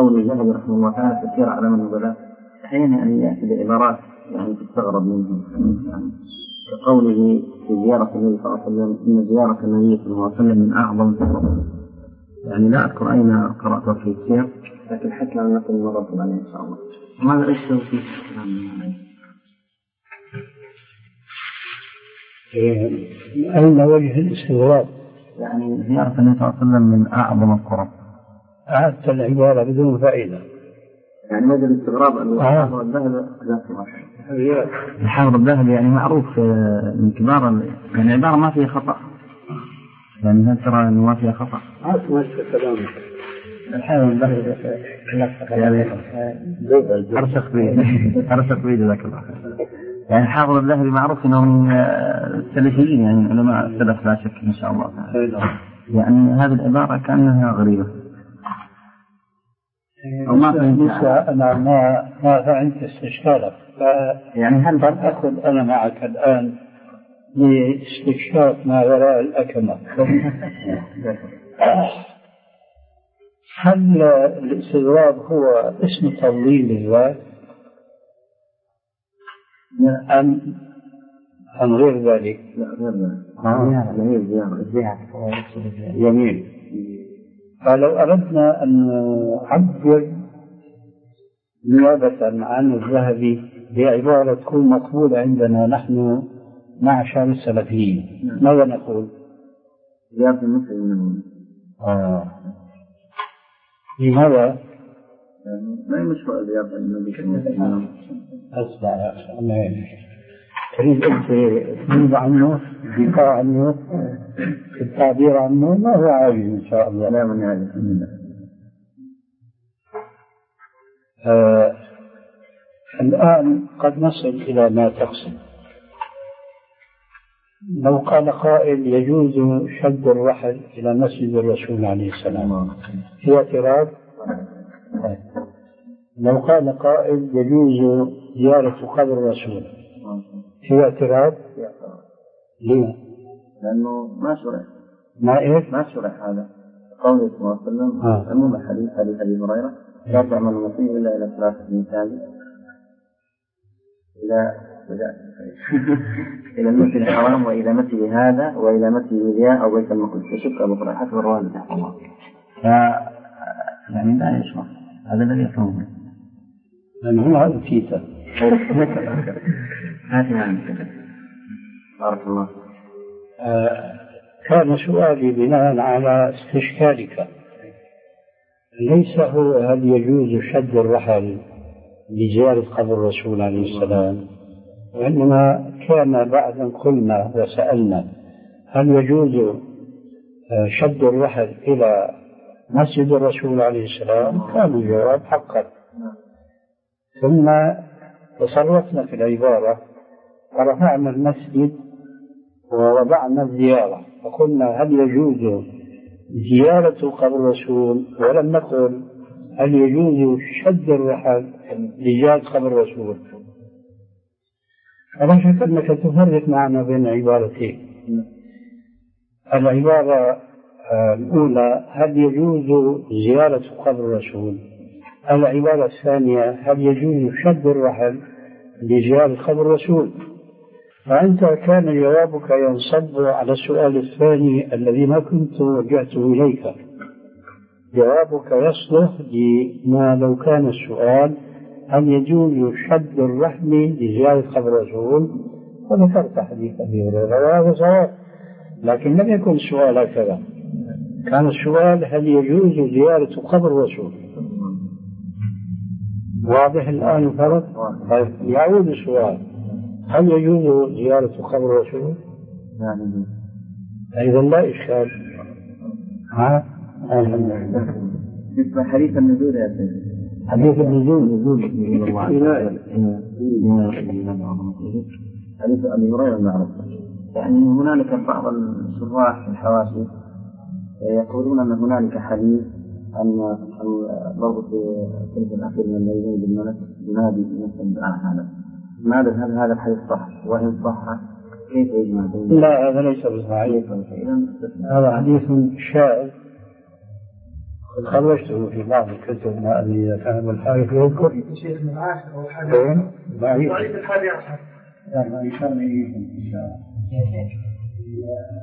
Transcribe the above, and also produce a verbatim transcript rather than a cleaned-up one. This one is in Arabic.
قول الذهبي رحمه الله تعالى في سير أعلام النبلاء أحيانا يعني يأتي بعبارات يعني تستغرب منه، يعني كقوله في زيارة النبي صلى الله عليه وسلم إن زيارة النبي صلى الله عليه وسلم من أعظم الفضائل. يعني لا أذكر أين قرأت في السير، لكن حتى لم نكن مرة عليه إن شاء الله. ماذا إيش فيه أين وجه الاستغراب؟ يعني زيارة النبي صلى الله عليه وسلم من أعظم القرب. أعدت العبارة بدون فائدة. يعني وجه الاستغراب أن الحافظ الذهبي الحافظ الذهبي يعني معروف من كبار، يعني عبارة ما فيها خطأ. يعني هل ترى أنه ما فيها خطأ؟ عارف ما كلامك. الحافظ الذهبي يعني أرسخ بيد أرسخ بيد ذاك الله. يعني الحافظ الذهبي معروف أنه من السلفيين، يعني علماء السلف لا شك إن شاء الله تعالى. يعني هذه العبارة كأنها غريبة. أو ما فهمت أنا ما ما فهمت استشكالك. يعني هل بل أخذ أنا معك الآن لاستكشاف ما وراء الأكمة؟ هل الاستغراب هو اسم تضليل للذات أم أم غير ذلك؟ لا غير ذلك. جميل زيارة جميل. فلو أردنا أن نعبر نيابة عن الذهبي بعبارة تكون مقبولة عندنا نحن معشر السلفيين، ماذا نقول؟ زيارة المسلمين. آه. لماذا؟ ما هي مشروع زيارة النبي صلى الله عليه وسلم؟ أسمع يا أخي الله يهديك. تريد أنت تريد عنه الدفاع عنه التعبير عنه ما هو عاجز إن شاء الله. لا من عاجز. آه الآن قد نصل إلى ما تقصد. لو قال قائل يجوز شد الرحل إلى مسجد الرسول عليه السلام في اعتراض؟ لو قال قائل يجوز زيارة قبر الرسول في اعتراض؟ ليه؟ لأنه ما شرع. ما إيش؟ ما شرع هذا. قوله صلى الله عليه وسلم عموم الحديث حديث أبي هريرة لا تعمل المسيء إلا إلى ثلاثة مساجد إلى إلى المسجد الحرام وإلى مسجد هذا وإلى مسجد الياء أو بيت المقدس يشك أبو هريرة حسب الرواية رحمه الله. ف يعني لا يشرع هذا الذي يفهمه. لأن هو هذا كيسة. هذه يعني بارك الله. آه كان سؤالي بناء على استشكالك، ليس هو هل يجوز شد الرحل لزيارة قبر الرسول عليه السلام، وإنما كان بعد أن قلنا وسألنا هل يجوز شد الرحل إلى مسجد الرسول عليه السلام كان الجواب حقا. ثم تصرفنا في العبارة ورفعنا المسجد ووضعنا الزيارة فقلنا هل يجوز زيارة قبر الرسول، ولم نقل هل يجوز شد الرحل لزيارة قبر الرسول. فلا شك أنك تفرق معنا بين عبارتين. العبارة الأولى هل يجوز زيارة قبر الرسول، العبارة الثانية هل يجوز شد الرحل لزيارة قبر الرسول. فأنت كان جوابك ينصب على السؤال الثاني الذي ما كنت وجهته إليك. جوابك يصلح لما لو كان السؤال هل يجوز شد الرحل لزيارة قبر الرسول، فذكرت حديث أبي هريرة وهذا صواب، لكن لم يكن السؤال هكذا. كان السؤال هل يجوز زيارة قبر الرسول. واضح الآن الفرق؟ طيب يعود السؤال هل يجوز زيارة قبر الرسول؟ نعم. أيضا لا إشكال. ها؟ مثل حديث النزول يا سيدي. حديث النزول نزول الله حديث أبي هريرة المعروف. يعني هنالك بعض الشراح الحواشي يقولون أن هنالك حديث أن برضو في الثلث الأخير من الليلين بالملك ينادي بنفسه على هذا. ماذا هل هذا الحديث صح؟ وإن صح كيف يجمع بين؟ لا هذا ليس بصحيح، هذا حديث شاذ خرجته في بعض الكتب ما أدري إذا كان بالحارث يذكر شيخ من العاشر أو الحادي ضعيف ضعيف الحادي عشر يعني إن شاء الله